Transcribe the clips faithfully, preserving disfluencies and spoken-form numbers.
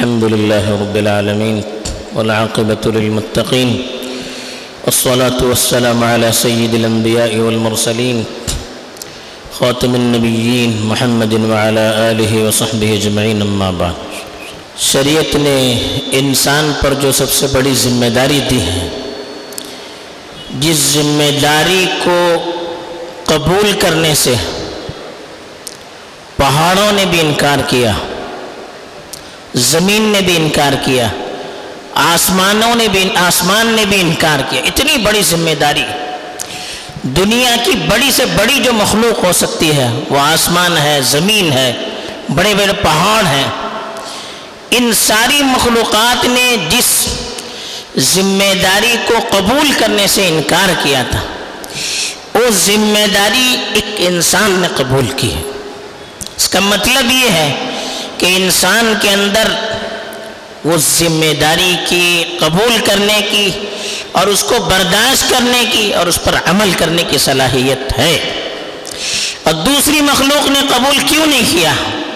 الحمد لله رب العالمين والعاقبة للمتقين والصلاة والسلام على سيد الأنبياء والمرسلين خاتم النبيين محمد وعلى آله وصحبه اجمعین اما بعد۔ شریعت نے انسان پر جو سب سے بڑی ذمہ داری دی ہے، جس ذمہ داری کو قبول کرنے سے پہاڑوں نے بھی انکار کیا، زمین نے بھی انکار کیا، آسمانوں نے بھی آسمان نے بھی انکار کیا۔ اتنی بڑی ذمہ داری، دنیا کی بڑی سے بڑی جو مخلوق ہو سکتی ہے وہ آسمان ہے، زمین ہے، بڑے بڑے پہاڑ ہیں۔ ان ساری مخلوقات نے جس ذمہ داری کو قبول کرنے سے انکار کیا تھا، وہ ذمہ داری ایک انسان نے قبول کی ہے۔ اس کا مطلب یہ ہے کہ انسان کے اندر وہ ذمہ داری کی قبول کرنے کی اور اس کو برداشت کرنے کی اور اس پر عمل کرنے کی صلاحیت ہے۔ اور دوسری مخلوق نے قبول کیوں نہیں کیا؟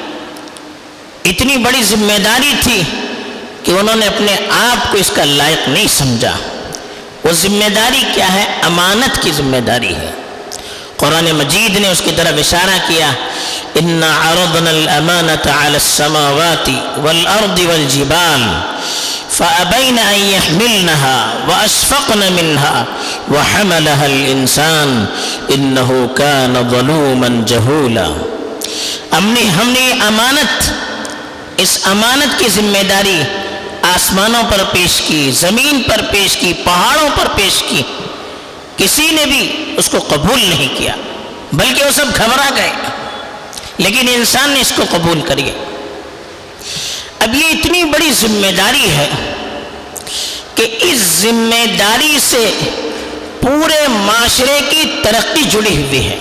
اتنی بڑی ذمہ داری تھی کہ انہوں نے اپنے آپ کو اس کا لائق نہیں سمجھا۔ وہ ذمہ داری کیا ہے؟ امانت کی ذمہ داری ہے۔ قرآن مجید نے اس کی طرف اشارہ کیا، اِنَّا عَرَضْنَا الْأَمَانَةَ عَلَى السَّمَاوَاتِ وَالْأَرْضِ وَالْجِبَالِ فَأَبَيْنَ أَن يَحْمِلْنَهَا وَأَشْفَقْنَ مِنْهَا وَحَمَلَهَا الْإِنسَانُ إِنَّهُ كَانَ ظَلُومًا جَهُولًا۔ ہم نے ہم نے امانت، اس امانت کی ذمہ داری آسمانوں پر پیش کی، زمین پر پیش کی، پہاڑوں پر پیش کی۔ کسی نے بھی اس کو قبول نہیں کیا، بلکہ وہ سب گھبرا گئے، لیکن انسان نے اس کو قبول کیا۔ اب یہ اتنی بڑی ذمہ داری ہے کہ اس ذمہ داری سے پورے معاشرے کی ترقی جڑی ہوئی ہے۔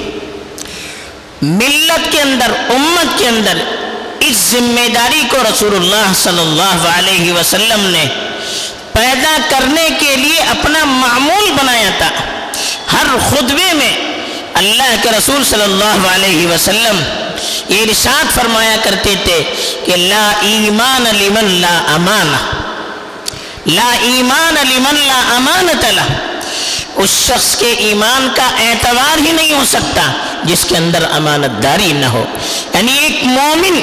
ملت کے اندر، امت کے اندر اس ذمہ داری کو رسول اللہ صلی اللہ علیہ وسلم نے پیدا کرنے کے لیے اپنا معمول بنایا تھا۔ ہر خطبے میں اللہ کے رسول صلی اللہ علیہ وسلم یہ ارشاد فرمایا کرتے تھے کہ لا ایمان لمن لا امانہ، لا ایمان لمن لا امانت لہ۔ اس شخص کے ایمان کا اعتبار ہی نہیں ہو سکتا جس کے اندر امانت داری نہ ہو۔ یعنی ایک مومن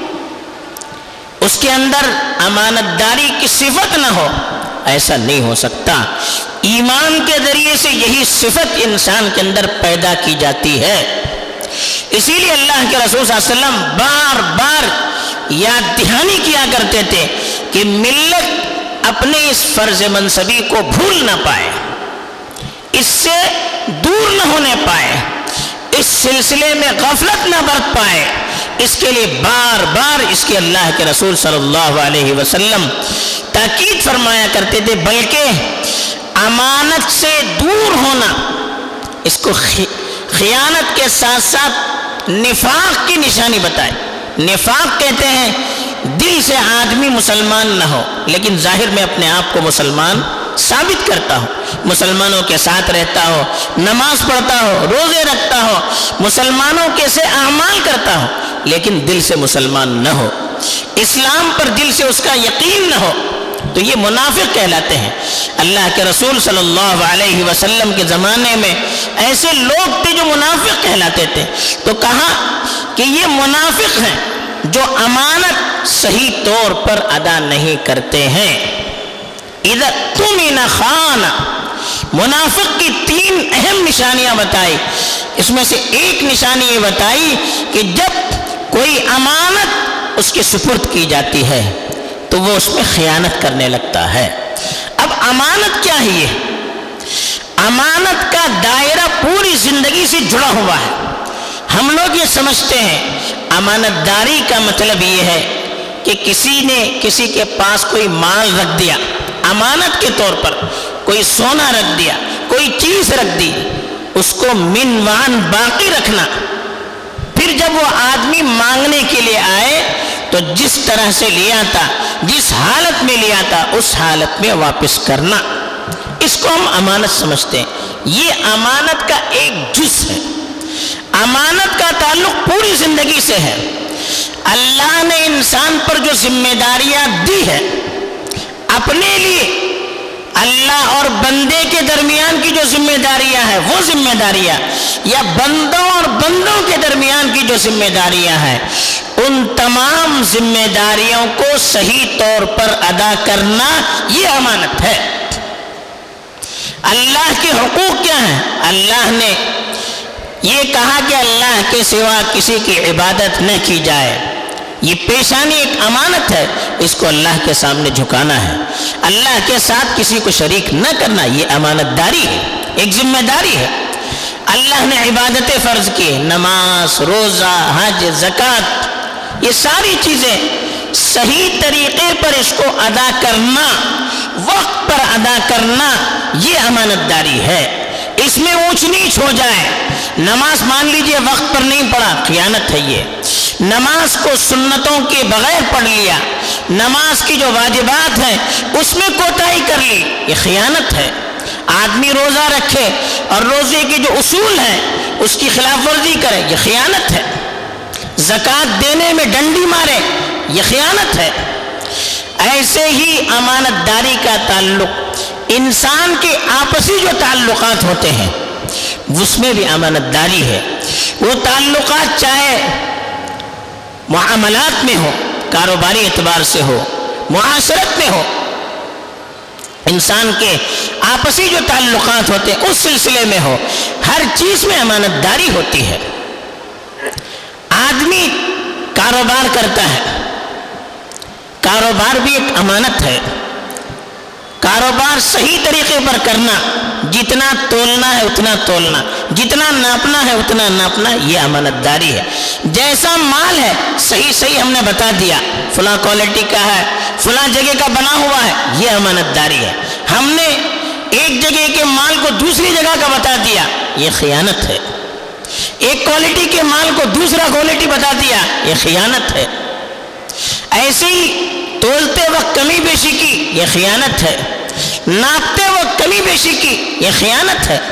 اس کے اندر امانت داری کی صفت نہ ہو، ایسا نہیں ہو سکتا۔ ایمان کے ذریعے سے یہی صفت انسان کے اندر پیدا کی جاتی ہے۔ اسی لیے اللہ کے رسول صلی اللہ علیہ وسلم بار بار یاد دہانی کیا کرتے تھے کہ ملت اپنے اس فرض منصبی کو بھول نہ پائے، اس سے دور نہ ہونے پائے، اس سلسلے میں غفلت نہ برت پائے۔ اس کے لیے بار بار اس کے اللہ کے رسول صلی اللہ علیہ وسلم تاکید فرمایا کرتے تھے، بلکہ امانت سے دور ہونا، اس کو خیانت کے ساتھ ساتھ نفاق کی نشانی بتائے۔ نفاق کہتے ہیں دل سے آدمی مسلمان نہ ہو لیکن ظاہر میں اپنے آپ کو مسلمان ثابت کرتا ہو، مسلمانوں کے ساتھ رہتا ہو، نماز پڑھتا ہو، روزے رکھتا ہو، مسلمانوں کے سے اعمال کرتا ہو، لیکن دل سے مسلمان نہ ہو، اسلام پر دل سے اس کا یقین نہ ہو، تو یہ منافق کہلاتے ہیں۔ اللہ کے رسول صلی اللہ علیہ وسلم کے زمانے میں ایسے لوگ تھے جو منافق کہلاتے تھے، تو کہا کہ یہ منافق ہیں جو امانت صحیح طور پر ادا نہیں کرتے ہیں۔ اذا اؤتمن خان، منافق کی تین اہم نشانیاں بتائی، اس میں سے ایک نشانی یہ بتائی کہ جب کوئی امانت اس کے سپرد کی جاتی ہے تو وہ اس میں خیانت کرنے لگتا ہے۔ اب امانت کیا ہے؟ یہ امانت کا دائرہ پوری زندگی سے جڑا ہوا ہے۔ ہم لوگ یہ سمجھتے ہیں امانت داری کا مطلب یہ ہے کہ کسی نے کسی کے پاس کوئی مال رکھ دیا، امانت کے طور پر کوئی سونا رکھ دیا، کوئی چیز رکھ دی، اس کو منوان باقی رکھنا، پھر جب وہ آدمی مانگنے کے لیے آئے تو جس طرح سے لیا تھا، جس حالت میں لیا تھا اس حالت میں واپس کرنا، اس کو ہم امانت سمجھتے ہیں۔ یہ امانت کا ایک جز ہے۔ امانت کا تعلق پوری زندگی سے ہے۔ اللہ نے انسان پر جو ذمہ داریاں دی ہے اپنے لیے، اللہ اور بندے کے درمیان کی جو ذمہ داریاں ہیں وہ ذمہ داریاں، یا بندوں اور بندوں کے درمیان کی جو ذمہ داریاں ہیں، ان تمام ذمہ داریوں کو صحیح طور پر ادا کرنا یہ امانت ہے۔ اللہ کے حقوق کیا ہیں؟ اللہ نے یہ کہا کہ اللہ کے سوا کسی کی عبادت نہ کی جائے، یہ پیشانی ایک امانت ہے، اس کو اللہ کے سامنے جھکانا ہے، اللہ کے ساتھ کسی کو شریک نہ کرنا، یہ امانت داری ہے، ایک ذمہ داری ہے۔ اللہ نے عبادتیں فرض کی، نماز، روزہ، حج، زکوٰۃ، یہ ساری چیزیں صحیح طریقے پر اس کو ادا کرنا، وقت پر ادا کرنا، یہ امانت داری ہے۔ اس میں اونچ نیچ ہو جائے، نماز مان لیجئے وقت پر نہیں پڑھا، خیانت ہے یہ۔ نماز کو سنتوں کے بغیر پڑھ لیا، نماز کی جو واجبات ہیں اس میں کوتاہی کر لی، یہ خیانت ہے۔ آدمی روزہ رکھے اور روزے کے جو اصول ہیں اس کی خلاف ورزی کرے، یہ خیانت ہے۔ زکوٰۃ دینے میں ڈنڈی مارے، یہ خیانت ہے۔ ایسے ہی امانت داری کا تعلق انسان کے آپسی جو تعلقات ہوتے ہیں اس میں بھی امانت داری ہے۔ وہ تعلقات چاہے معاملات میں ہو، کاروباری اعتبار سے ہو، معاشرت میں ہو، انسان کے آپسی جو تعلقات ہوتے ہیں اس سلسلے میں ہو، ہر چیز میں امانت داری ہوتی ہے۔ آدمی کاروبار کرتا ہے، کاروبار بھی ایک امانت ہے۔ کاروبار صحیح طریقے پر کرنا، جتنا تولنا ہے اتنا تولنا، جتنا ناپنا ہے اتنا ناپنا، یہ امانت داری ہے۔ جیسا مال ہے صحیح صحیح ہم نے بتا دیا، فلاں کوالٹی کا ہے، فلاں جگہ کا بنا ہوا ہے، یہ امانت داری ہے۔ ہم نے ایک جگہ کے مال کو دوسری جگہ کا بتا دیا، یہ خیانت ہے۔ ایک کوالٹی کے مال کو دوسرا کوالٹی بتا دیا، یہ خیانت ہے۔ ایسے ہی تولتے وقت کمی بیشی کی، یہ خیانت ہے۔ ناپتے وقت کمی بیشی کی، یہ خیانت ہے۔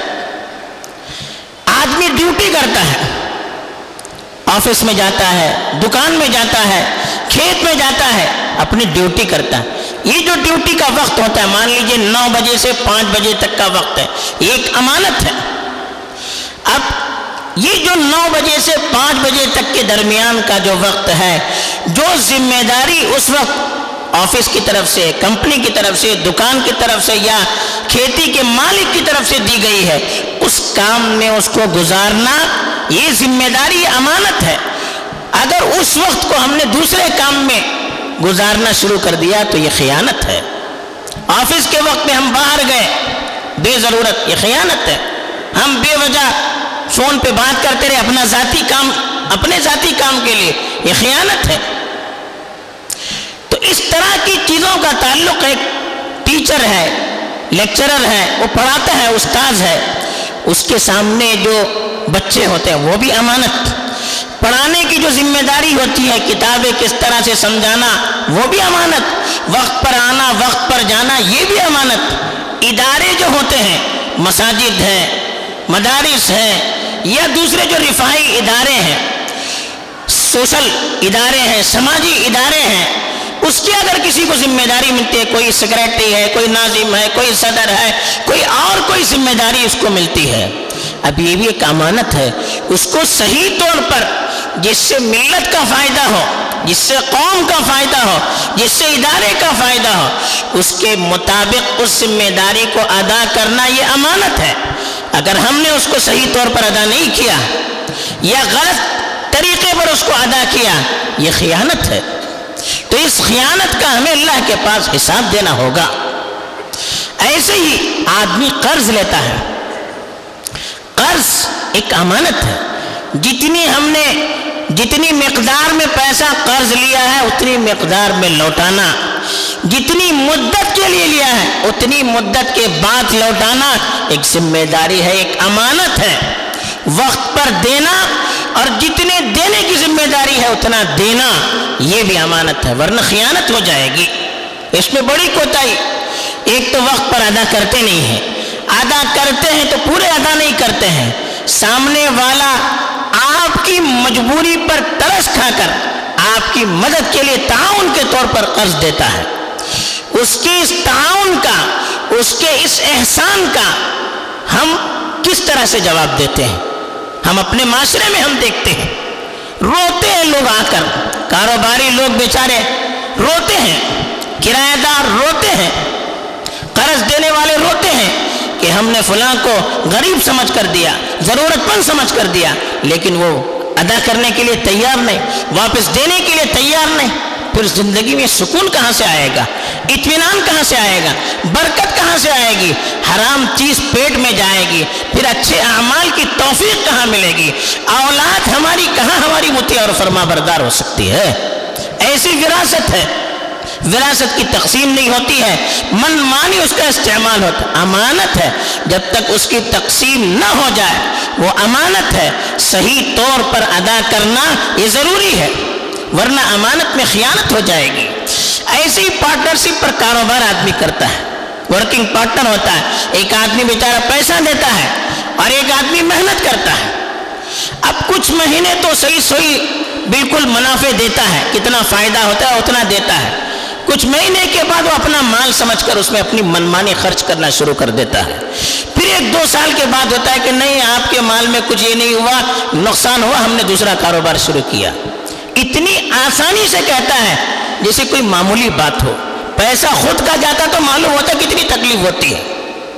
آدمی ڈیوٹی کرتا ہے، آفس میں جاتا ہے، دکان میں جاتا ہے، کھیت میں جاتا ہے، اپنی ڈیوٹی کرتا ہے۔ یہ جو ڈیوٹی کا وقت ہوتا ہے، مان لیجئے نو بجے سے پانچ بجے تک کا وقت ہے، یہ ایک امانت ہے۔ اب یہ جو نو بجے سے پانچ بجے تک کے درمیان کا جو وقت ہے، جو ذمہ داری اس وقت آفس کی طرف سے، کمپنی کی طرف سے، دکان کی طرف سے یا کھیتی کے مالک کی طرف سے دی گئی ہے، اس کام میں اس کو گزارنا، یہ ذمہ داری امانت ہے۔ اگر اس وقت کو ہم نے دوسرے کام میں گزارنا شروع کر دیا تو یہ خیانت ہے۔ آفس کے وقت میں ہم باہر گئے بے ضرورت، یہ خیانت ہے۔ ہم بے وجہ فون پہ بات کرتے رہے اپنا ذاتی کام، اپنے ذاتی کام کے لیے، یہ خیانت ہے۔ تو اس طرح کی چیزوں کا تعلق ایک ٹیچر ہے، لیکچرر ہے، وہ پڑھاتا ہے، استاذ ہے، اس کے سامنے جو بچے ہوتے ہیں وہ بھی امانت۔ پڑھانے کی جو ذمہ داری ہوتی ہے، کتابیں کس طرح سے سمجھانا، وہ بھی امانت۔ وقت پر آنا، وقت پر جانا، یہ بھی امانت۔ ادارے جو ہوتے ہیں، مساجد ہیں، مدارس ہیں، یا دوسرے جو رفاہی ادارے ہیں، سوشل ادارے ہیں، سماجی ادارے ہیں، اس کی اگر کسی کو ذمہ داری ملتی ہے، کوئی سیکریٹری ہے، کوئی ناظم ہے، کوئی صدر ہے، کوئی اور کوئی ذمہ داری اس کو ملتی ہے، اب یہ بھی ایک امانت ہے۔ اس کو صحیح طور پر، جس سے ملت کا فائدہ ہو، جس سے قوم کا فائدہ ہو، جس سے ادارے کا فائدہ ہو، اس کے مطابق اس ذمہ داری کو ادا کرنا یہ امانت ہے۔ اگر ہم نے اس کو صحیح طور پر ادا نہیں کیا یا غلط طریقے پر اس کو ادا کیا، یہ خیانت ہے۔ تو اس خیانت کا ہمیں اللہ کے پاس حساب دینا ہوگا۔ ایسے ہی آدمی قرض لیتا ہے، قرض ایک امانت ہے۔ جتنی ہم نے جتنی مقدار میں پیسہ قرض لیا ہے اتنی مقدار میں لوٹانا، جتنی مدت کے لیے لیا ہے اتنی مدت کے بعد لوٹانا ایک ذمہ داری ہے، ایک امانت ہے۔ وقت پر دینا اور جتنے دینے کی ذمہ داری ہے اتنا دینا، یہ بھی امانت ہے، ورنہ خیانت ہو جائے گی۔ اس میں بڑی کوتاہی، ایک تو وقت پر ادا کرتے نہیں ہیں، ادا کرتے ہیں تو پورے ادا نہیں کرتے ہیں، سامنے والا آپ کی مجبوری پر ترس کھا کر آپ کی مدد کے لیے تعاون کے طور پر قرض دیتا ہے، اس کے اس تعاون کا، اس کے اس احسان کا ہم کس طرح سے جواب دیتے ہیں؟ ہم اپنے معاشرے میں ہم دیکھتے ہیں، روتے ہیں لوگ آ کر، کاروباری لوگ بیچارے روتے ہیں، کرایہ دار روتے ہیں، قرض دینے والے روتے ہیں کہ ہم نے فلاں کو غریب سمجھ کر دیا، ضرورت مند سمجھ کر دیا، لیکن وہ ادا کرنے کے لیے تیار نہیں، واپس دینے کے لیے تیار نہیں۔ پھر زندگی میں سکون کہاں سے آئے گا؟ اطمینان کہاں سے آئے گا؟ برکت کہاں سے آئے گی؟ حرام چیز پیٹ میں جائے گی، پھر اچھے اعمال کی توفیق کہاں ملے گی؟ اولاد ہماری کہاں ہماری مطیع اور فرما بردار ہو سکتی ہے؟ ایسی وراثت ہے، وراثت کی تقسیم نہیں ہوتی ہے، من مانی اس کا استعمال ہوتا ہے، امانت ہے، جب تک اس کی تقسیم نہ ہو جائے وہ امانت ہے، صحیح طور پر ادا کرنا یہ ضروری ہے، ورنہ امانت میں خیانت ہو جائے گی۔ ایسی پارٹنرشپ پر کاروبار آدمی کرتا ہے، ورکنگ پارٹنر ہوتا ہے، ایک آدمی بیچارہ پیسہ دیتا ہے اور ایک آدمی محنت کرتا ہے، اب کچھ مہینے تو صحیح صحیح بالکل منافع دیتا ہے، کتنا فائدہ ہوتا ہے اتنا دیتا ہے، کچھ مہینے کے بعد وہ اپنا مال سمجھ کر اس میں اپنی منمانی خرچ کرنا شروع کر دیتا ہے، پھر ایک دو سال کے بعد ہوتا ہے کہ نہیں آپ کے مال میں کچھ یہ نہیں ہوا، نقصان ہوا، ہم نے دوسرا کاروبار شروع کیا۔ اتنی آسانی سے کہتا ہے جیسے کوئی معمولی بات ہو، پیسہ خود کا جاتا تو معلوم ہوتا کتنی تکلیف ہوتی ہے۔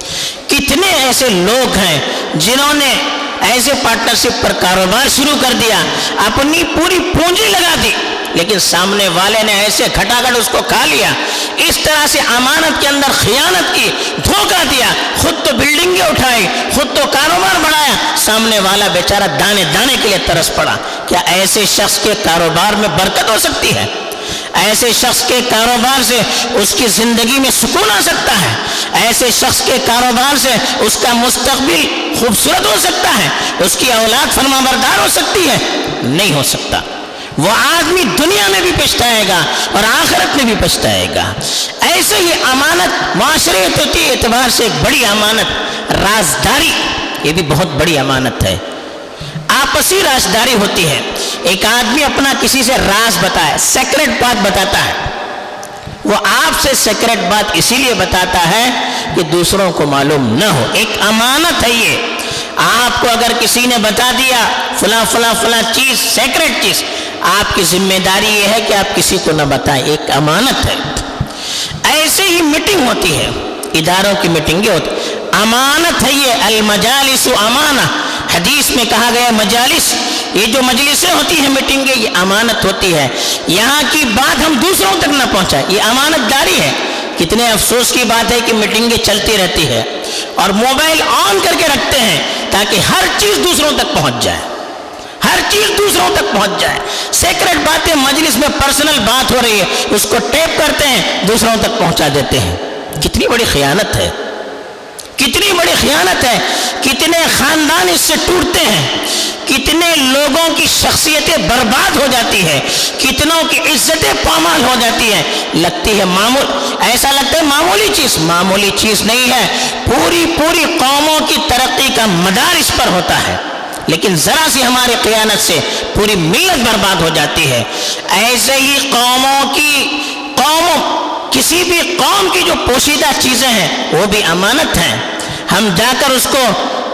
کتنے ایسے لوگ ہیں جنہوں نے ایسے پارٹنرشپ پر کاروبار شروع کر دیا، اپنی پوری پونجی لگا دی، لیکن سامنے والے نے ایسے کھٹاکھٹ اس کو کھا لیا، اس طرح سے امانت کے اندر خیانت کی، دھوکہ دیا، خود تو بلڈنگیں اٹھائی، خود تو کاروبار بڑھایا، سامنے والا بیچارہ دانے دانے کے لیے ترس پڑا۔ کیا ایسے شخص کے کاروبار میں برکت ہو سکتی ہے؟ ایسے شخص کے کاروبار سے اس کی زندگی میں سکون آ سکتا ہے؟ ایسے شخص کے کاروبار سے اس کا مستقبل خوبصورت ہو سکتا ہے؟ اس کی اولاد فرما بردار ہو سکتی ہے؟ نہیں ہو سکتا۔ وہ آدمی دنیا میں بھی پچھتائے گا اور آخرت میں بھی پچھتائے گا۔ ایسے ہی امانت معاشرتی اعتبار سے ایک بڑی امانت رازداری، یہ بھی بہت بڑی امانت ہے۔ آپسی رازداری ہوتی ہے، ایک آدمی اپنا کسی سے راز بتائے، سیکرٹ بات بتاتا ہے، وہ آپ سے سیکرٹ بات اسی لیے بتاتا ہے کہ دوسروں کو معلوم نہ ہو، ایک امانت ہے یہ۔ آپ کو اگر کسی نے بتا دیا فلاں فلاں فلاں چیز، سیکرٹ چیز، آپ کی ذمہ داری یہ ہے کہ آپ کسی کو نہ بتائیں، ایک امانت ہے۔ ایسے ہی میٹنگ ہوتی ہے، اداروں کی میٹنگیں ہوتی، امانت ہے یہ، المجالس امانہ، حدیث میں کہا گیا مجالس، یہ جو مجلسیں ہوتی ہیں میٹنگیں، یہ امانت ہوتی ہے، یہاں کی بات ہم دوسروں تک نہ پہنچائیں، یہ امانت داری ہے۔ کتنے افسوس کی بات ہے کہ میٹنگیں چلتی رہتی ہے اور موبائل آن کر کے رکھتے ہیں تاکہ ہر چیز دوسروں تک پہنچ جائے، ہر چیز دوسروں تک پہنچ جائے، سیکرٹ باتیں مجلس میں پرسنل بات ہو رہی ہے اس کو ٹیپ کرتے ہیں، دوسروں تک پہنچا دیتے ہیں۔ کتنی بڑی خیانت ہے، کتنی بڑی خیانت ہے، کتنے خاندان اس سے ٹوٹتے ہیں، کتنے لوگوں کی شخصیتیں برباد ہو جاتی ہے، کتنوں کی عزتیں پامال ہو جاتی ہیں۔ لگتی ہے معمول، ایسا لگتا ہے معمولی چیز، معمولی چیز نہیں ہے، پوری پوری قوموں کی ترقی کا مدار اس پر ہوتا ہے، لیکن ذرا سی ہماری خیانت سے پوری ملت برباد ہو جاتی ہے۔ ایسے ہی قوموں کی قوموں کسی بھی قوم کی جو پوشیدہ چیزیں ہیں وہ بھی امانت ہیں، ہم جا کر اس کو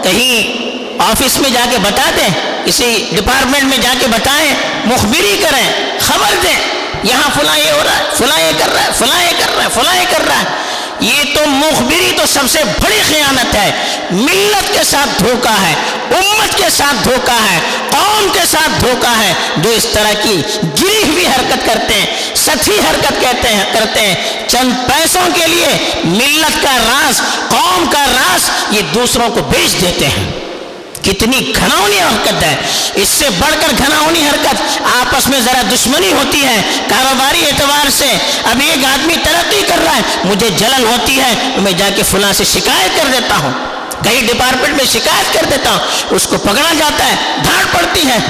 کہیں آفس میں جا کے بتا دیں، کسی ڈپارٹمنٹ میں جا کے بتائیں، مخبری کریں، خبر دیں، یہاں فلاں یہ ہو رہا ہے، فلاں یہ کر رہا ہے، فلاں یہ کر رہا ہے، فلاں یہ کر رہا ہے۔ یہ تو مخبری تو سب سے بڑی خیانت ہے، ملت کے ساتھ دھوکہ ہے، امت کے ساتھ دھوکہ ہے، قوم کے ساتھ دھوکہ ہے۔ جو اس طرح کی گری ہوئی حرکت کرتے ہیں، سطحی حرکت کہتے ہیں کرتے ہیں چند پیسوں کے لیے ملت کا راز، قوم کا راز یہ دوسروں کو بیچ دیتے ہیں۔ کتنی گھناؤنی حرکت ہے، اس سے بڑھ کر گھناؤنی حرکت آپس میں ذرا دشمنی ہوتی ہے کاروباری اعتبار سے۔ اب ایک آدمی ترقی کر رہا ہے، مجھے جلن ہوتی ہے، میں جا کے فلاں سے شکایت کر دیتا ہوں، کہیں ڈپارٹمنٹ میں شکایت کر دیتا ہوں، اس کو پکڑا جاتا ہے، دھاڑ پڑتی ہے۔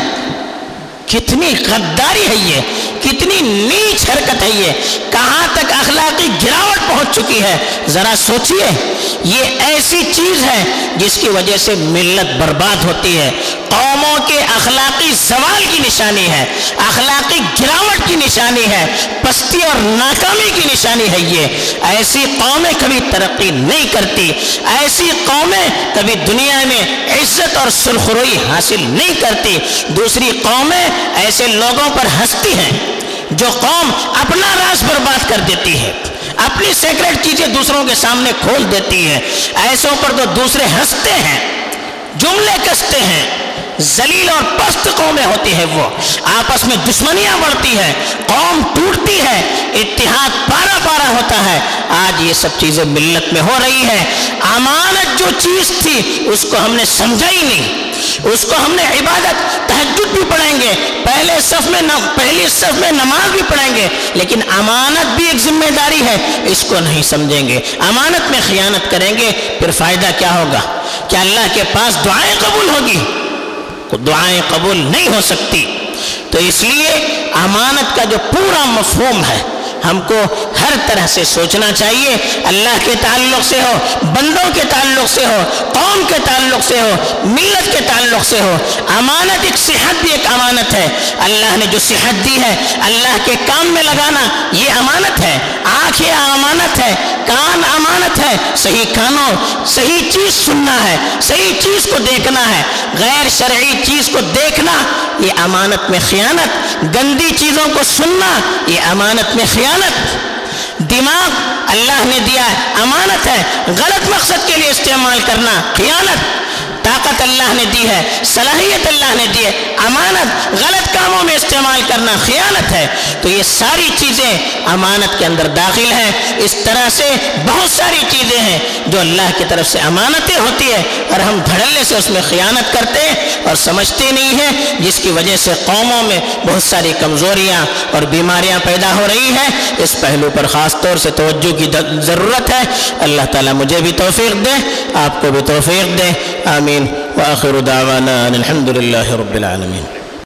کتنی غداری ہے یہ، کتنی نیچ حرکت ہے یہ، کہاں تک اخلاقی گراوٹ پہنچ چکی ہے. ذرا سوچئے یہ ایسی چیز ہے جس کی وجہ سے ملت برباد ہوتی ہے. قوموں کے اخلاقی زوال کی نشانی ہے, اخلاقی گراوٹ کی نشانی ہے, پستی اور ناکامی کی نشانی ہے. یہ ایسی قومیں کبھی ترقی نہیں کرتی, ایسی قومیں کبھی دنیا میں عزت اور سرخروئی حاصل نہیں کرتی. دوسری قومیں ایسے لوگوں پر ہنستی ہیں جو قوم اپنا راز برباد کر دیتی ہے, اپنی سیکرٹ چیزیں دوسروں کے سامنے کھول دیتی ہے. ایسوں پر تو دوسرے ہنستے ہیں, جملے کستے ہیں. ذلیل اور پست قومیں ہوتی ہے, وہ آپس میں دشمنیاں بڑھتی ہے, قوم ٹوٹتی ہے, اتحاد پارا پارا ہوتا ہے. آج یہ سب چیزیں ملت میں ہو رہی ہے. امانت جو چیز تھی اس کو ہم نے سمجھا ہی نہیں. اس کو ہم نے عبادت, تہجد بھی پڑھیں گے, پہلے صف میں پہلی صف میں نماز بھی پڑھیں گے, لیکن امانت بھی ایک ذمہ داری ہے, اس کو نہیں سمجھیں گے. امانت میں خیانت کریں گے پھر فائدہ کیا ہوگا؟ کیا اللہ کے پاس دعائیں قبول ہوگی؟ دعائیں قبول نہیں ہو سکتی. تو اس لیے امانت کا جو پورا مفہوم ہے ہم کو ہر طرح سے سوچنا چاہیے. اللہ کے تعلق سے ہو, بندوں کے تعلق سے ہو, قوم کے تعلق سے ہو, ملت کے تعلق سے ہو. امانت ایک صحت بھی ایک امانت ہے. اللہ نے جو صحت دی ہے اللہ کے کام میں لگانا یہ امانت ہے. آنکھیں امانت ہے, کان امانت ہے, صحیح کانوں صحیح چیز سننا ہے, صحیح چیز کو دیکھنا ہے. غیر شرعی چیز کو دیکھنا یہ امانت میں خیانت, گندی چیزوں کو سننا یہ امانت میں خیانت. دماغ اللہ نے دیا ہے, امانت ہے, غلط مقصد کے لیے استعمال کرنا خیانت. طاقت اللہ نے دی ہے, صلاحیت اللہ نے دی ہے, امانت. غلط کاموں میں استعمال کرنا خیانت ہے. تو یہ ساری چیزیں امانت کے اندر داخل ہیں. اس طرح سے بہت ساری چیزیں ہیں جو اللہ کی طرف سے امانتیں ہوتی ہے اور ہم دھڑلے سے اس میں خیانت کرتے ہیں اور سمجھتے نہیں ہیں, جس کی وجہ سے قوموں میں بہت ساری کمزوریاں اور بیماریاں پیدا ہو رہی ہیں. اس پہلو پر خاص طور سے توجہ کی ضرورت ہے. اللہ تعالیٰ مجھے بھی توفیق دے, آپ کو بھی توفیق دے. آمین. وآخر دعوانا الحمد للہ رب العالمین.